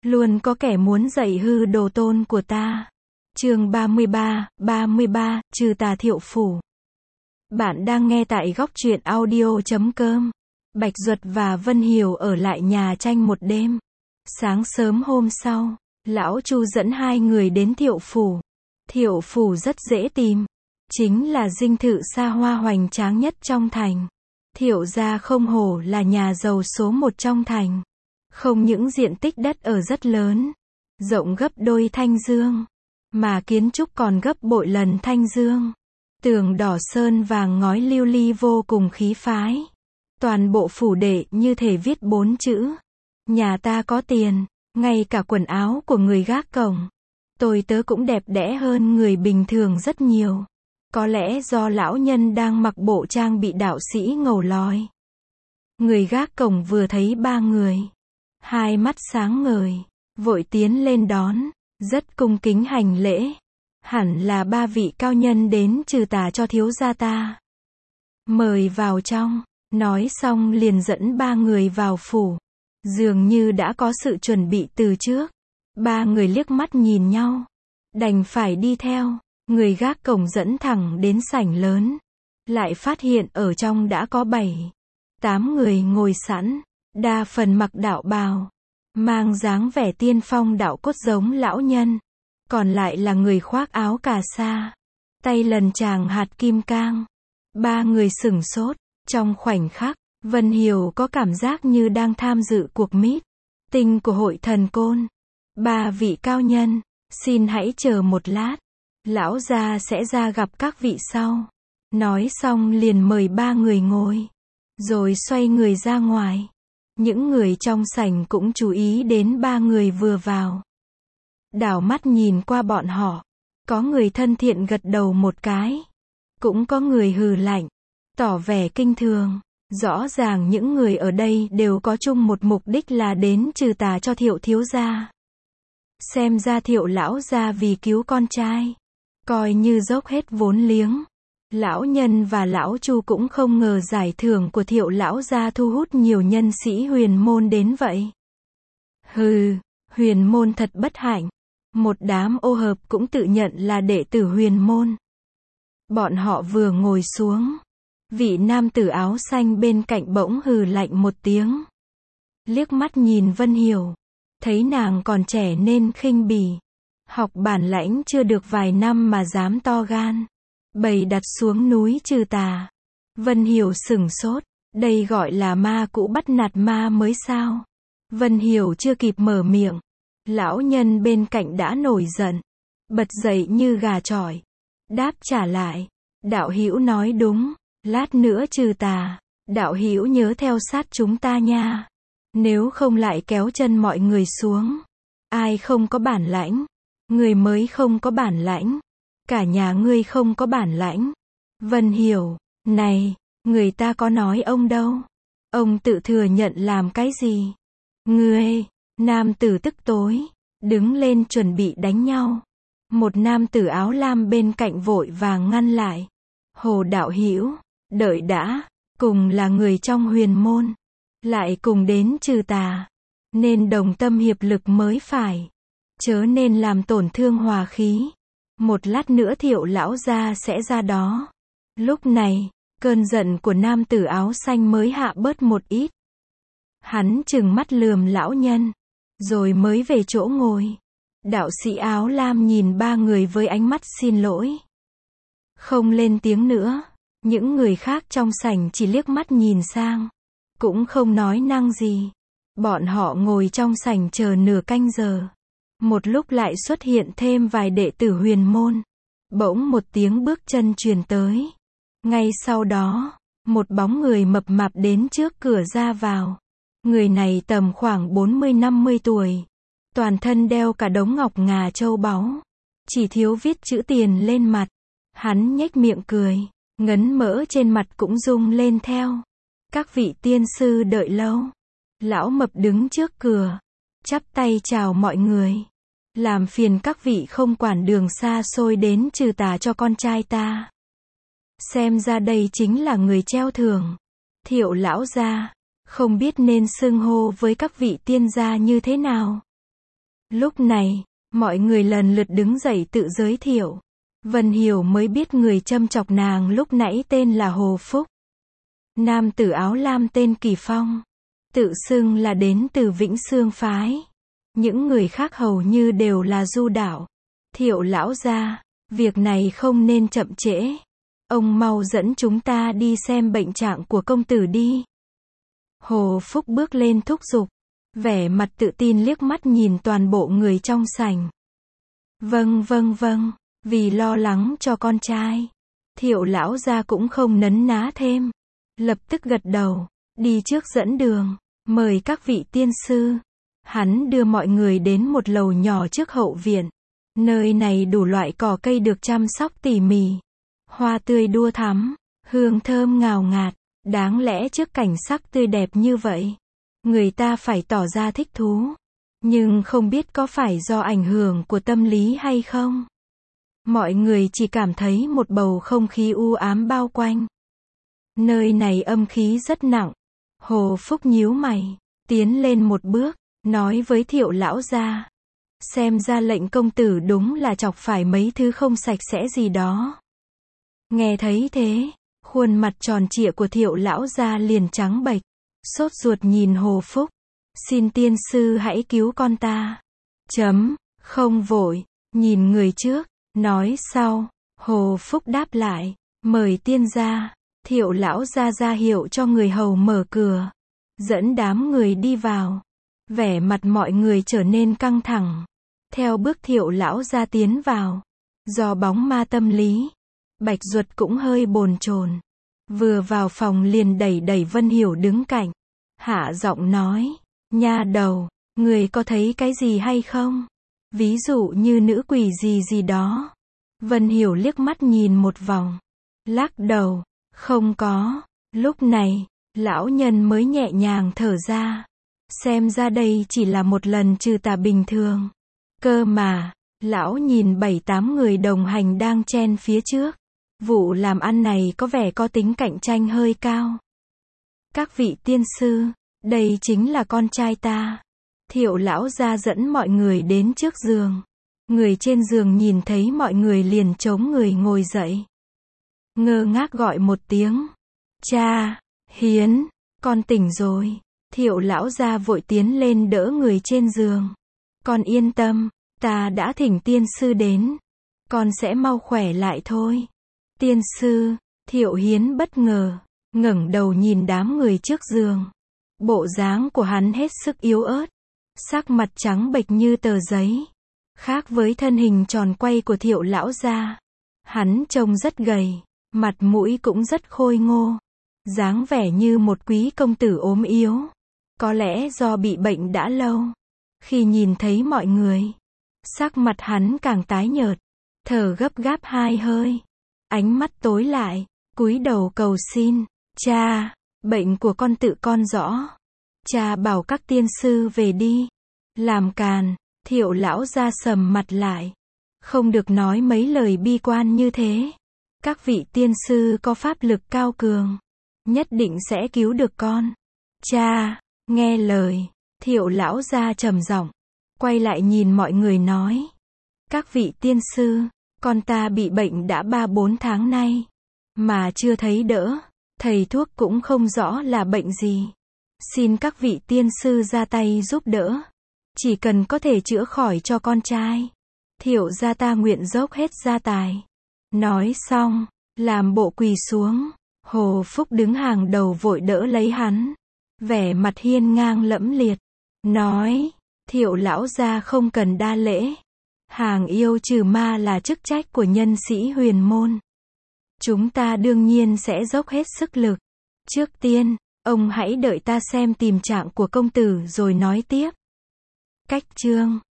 Luôn có kẻ muốn dạy hư đồ tôn của ta. Chương 33, trừ tà Thiệu Phủ. Bạn đang nghe tại góc truyện audio.com. Bạch Duật và Vân Hiểu ở lại nhà tranh một đêm. Sáng sớm hôm sau, lão Chu dẫn hai người đến Thiệu Phủ. Thiệu Phủ rất dễ tìm. Chính là dinh thự xa hoa hoành tráng nhất trong thành. Thiệu gia không hổ là nhà giàu số một trong thành. Không những diện tích đất ở rất lớn, rộng gấp đôi Thanh Dương, mà kiến trúc còn gấp bội lần Thanh Dương. Tường đỏ sơn vàng ngói lưu ly vô cùng khí phái. Toàn bộ phủ đệ như thể viết 4 chữ. Nhà ta có tiền, ngay cả quần áo của người gác cổng. Tôi tớ cũng đẹp đẽ hơn người bình thường rất nhiều. Có lẽ do lão nhân đang mặc bộ trang bị đạo sĩ ngầu lòi. Người gác cổng vừa thấy ba người, hai mắt sáng ngời, vội tiến lên đón, rất cung kính hành lễ. Hẳn là ba vị cao nhân đến trừ tà cho thiếu gia ta. Mời vào trong, nói xong liền dẫn ba người vào phủ. Dường như đã có sự chuẩn bị từ trước. Ba người liếc mắt nhìn nhau, đành phải đi theo. Người gác cổng dẫn thẳng đến sảnh lớn. Lại phát hiện ở trong đã có 7-8 người ngồi sẵn. Đa phần mặc đạo bào, mang dáng vẻ tiên phong đạo cốt giống lão nhân. Còn lại là người khoác áo cà sa, tay lần tràng hạt kim cang. Ba người sửng sốt. Trong khoảnh khắc, Vân Hiểu có cảm giác như đang tham dự cuộc meeting của hội thần côn. Ba vị cao nhân, xin hãy chờ một lát. Lão gia sẽ ra gặp các vị sau. Nói xong liền mời ba người ngồi, rồi xoay người ra ngoài. Những người trong sảnh cũng chú ý đến ba người vừa vào. Đảo mắt nhìn qua bọn họ. Có người thân thiện gật đầu một cái. Cũng có người hừ lạnh, tỏ vẻ kinh thường. Rõ ràng những người ở đây đều có chung một mục đích là đến trừ tà cho Thiệu thiếu gia. Xem ra Thiệu lão gia vì cứu con trai, coi như dốc hết vốn liếng. Lão nhân và lão Chu cũng không ngờ giải thưởng của Thiệu lão gia thu hút nhiều nhân sĩ huyền môn đến vậy. Hừ, huyền môn thật bất hạnh. Một đám ô hợp cũng tự nhận là đệ tử huyền môn. Bọn họ vừa ngồi xuống, vị nam tử áo xanh bên cạnh bỗng hừ lạnh một tiếng. Liếc mắt nhìn Vân Hiểu, thấy nàng còn trẻ nên khinh bỉ. Học bản lãnh chưa được vài năm mà dám to gan, bày đặt xuống núi trừ tà. Vân Hiểu sửng sốt, đây gọi là ma cũ bắt nạt ma mới sao? Vân Hiểu chưa kịp mở miệng, lão nhân bên cạnh đã nổi giận, bật dậy như gà chọi, đáp trả lại, đạo hữu nói đúng, lát nữa trừ tà, đạo hữu nhớ theo sát chúng ta nha, nếu không lại kéo chân mọi người xuống. Ai không có bản lãnh? Người mới không có bản lãnh. Cả nhà ngươi không có bản lãnh. Vân Hiểu, này, người ta có nói ông đâu. Ông tự thừa nhận làm cái gì? Ngươi, nam tử tức tối, đứng lên chuẩn bị đánh nhau. Một nam tử áo lam bên cạnh vội vàng ngăn lại. Hồ đạo hữu, đợi đã, cùng là người trong huyền môn, lại cùng đến trừ tà, nên đồng tâm hiệp lực mới phải. Chớ nên làm tổn thương hòa khí. Một lát nữa Thiệu lão gia sẽ ra đó. Lúc này, cơn giận của nam tử áo xanh mới hạ bớt một ít. Hắn trừng mắt lườm lão nhân, rồi mới về chỗ ngồi. Đạo sĩ áo lam nhìn ba người với ánh mắt xin lỗi, không lên tiếng nữa. Những người khác trong sảnh chỉ liếc mắt nhìn sang, cũng không nói năng gì. Bọn họ ngồi trong sảnh chờ nửa canh giờ. Một lúc lại xuất hiện thêm vài đệ tử huyền môn. Bỗng một tiếng bước chân truyền tới. Ngay sau đó, một bóng người mập mạp đến trước cửa ra vào. Người này tầm khoảng 40-50 tuổi. Toàn thân đeo cả đống ngọc ngà châu báu. Chỉ thiếu viết chữ tiền lên mặt. Hắn nhếch miệng cười, ngấn mỡ trên mặt cũng rung lên theo. Các vị tiên sư đợi lâu. Lão mập đứng trước cửa, chắp tay chào mọi người. Làm phiền các vị không quản đường xa xôi đến trừ tà cho con trai ta. Xem ra đây chính là người treo thưởng. Thiệu lão gia, không biết nên xưng hô với các vị tiên gia như thế nào. Lúc này, mọi người lần lượt đứng dậy tự giới thiệu. Vân Hiểu mới biết người châm chọc nàng lúc nãy tên là Hồ Phúc. Nam tử áo lam tên Kỳ Phong. Tự xưng là đến từ Vĩnh Xương phái. Những người khác hầu như đều là du đạo. Thiệu lão gia, việc này không nên chậm trễ. Ông mau dẫn chúng ta đi xem bệnh trạng của công tử đi. Hồ Phúc bước lên thúc giục. Vẻ mặt tự tin liếc mắt nhìn toàn bộ người trong sảnh. Vâng, vì lo lắng cho con trai. Thiệu lão gia cũng không nấn ná thêm. Lập tức gật đầu, đi trước dẫn đường, mời các vị tiên sư. Hắn đưa mọi người đến một lầu nhỏ trước hậu viện. Nơi này đủ loại cỏ cây được chăm sóc tỉ mỉ. Hoa tươi đua thắm, hương thơm ngào ngạt. Đáng lẽ trước cảnh sắc tươi đẹp như vậy, người ta phải tỏ ra thích thú. Nhưng không biết có phải do ảnh hưởng của tâm lý hay không. Mọi người chỉ cảm thấy một bầu không khí u ám bao quanh. Nơi này âm khí rất nặng. Hồ Phúc nhíu mày, tiến lên một bước, nói với Thiệu lão gia. Xem ra lệnh công tử đúng là chọc phải mấy thứ không sạch sẽ gì đó. Nghe thấy thế, khuôn mặt tròn trịa của Thiệu lão gia liền trắng bệch, sốt ruột nhìn Hồ Phúc. Xin tiên sư hãy cứu con ta. Không vội, nhìn người trước, nói sau. Hồ Phúc đáp lại, mời tiên gia. Thiệu lão gia ra hiệu cho người hầu mở cửa, dẫn đám người đi vào. Vẻ mặt mọi người trở nên căng thẳng. Theo bước Thiệu lão gia tiến vào, do bóng ma tâm lý, Bạch Duật cũng hơi bồn chồn. Vừa vào phòng liền đẩy Vân Hiểu đứng cạnh, hạ giọng nói, nha đầu, người có thấy cái gì hay không? Ví dụ như nữ quỷ gì đó. Vân Hiểu liếc mắt nhìn một vòng, lắc đầu, không có. Lúc này, lão nhân mới nhẹ nhàng thở ra. Xem ra đây chỉ là một lần trừ tà bình thường. Cơ mà, lão nhìn 7-8 người đồng hành đang chen phía trước. Vụ làm ăn này có vẻ có tính cạnh tranh hơi cao. Các vị tiên sư, đây chính là con trai ta. Thiệu lão gia dẫn mọi người đến trước giường. Người trên giường nhìn thấy mọi người liền chống người ngồi dậy. Ngơ ngác gọi một tiếng. Cha, Hiến, con tỉnh rồi. Thiệu lão gia vội tiến lên đỡ người trên giường. Con yên tâm, ta đã thỉnh tiên sư đến. Con sẽ mau khỏe lại thôi. Tiên sư, Thiệu Hiến bất ngờ, ngẩng đầu nhìn đám người trước giường. Bộ dáng của hắn hết sức yếu ớt, sắc mặt trắng bệch như tờ giấy. Khác với thân hình tròn quay của Thiệu lão gia, hắn trông rất gầy, mặt mũi cũng rất khôi ngô, dáng vẻ như một quý công tử ốm yếu. Có lẽ do bị bệnh đã lâu. Khi nhìn thấy mọi người, sắc mặt hắn càng tái nhợt, thở gấp gáp 2 hơi, ánh mắt tối lại, cúi đầu cầu xin, cha, bệnh của con tự con rõ. Cha bảo các tiên sư về đi. Làm càn. Thiệu lão gia sầm mặt lại. Không được nói mấy lời bi quan như thế. Các vị tiên sư có pháp lực cao cường, nhất định sẽ cứu được con. Cha, nghe lời. Thiệu lão gia trầm giọng, quay lại nhìn mọi người nói. Các vị tiên sư, con ta bị bệnh đã 3-4 tháng nay, mà chưa thấy đỡ. Thầy thuốc cũng không rõ là bệnh gì. Xin các vị tiên sư ra tay giúp đỡ. Chỉ cần có thể chữa khỏi cho con trai, Thiệu gia ta nguyện dốc hết gia tài. Nói xong, làm bộ quỳ xuống. Hồ Phúc đứng hàng đầu vội đỡ lấy hắn, vẻ mặt hiên ngang lẫm liệt, nói, Thiệu lão gia không cần đa lễ. Hàng yêu trừ ma là chức trách của nhân sĩ huyền môn. Chúng ta đương nhiên sẽ dốc hết sức lực. Trước tiên, ông hãy đợi ta xem tình trạng của công tử rồi nói tiếp. Cách chương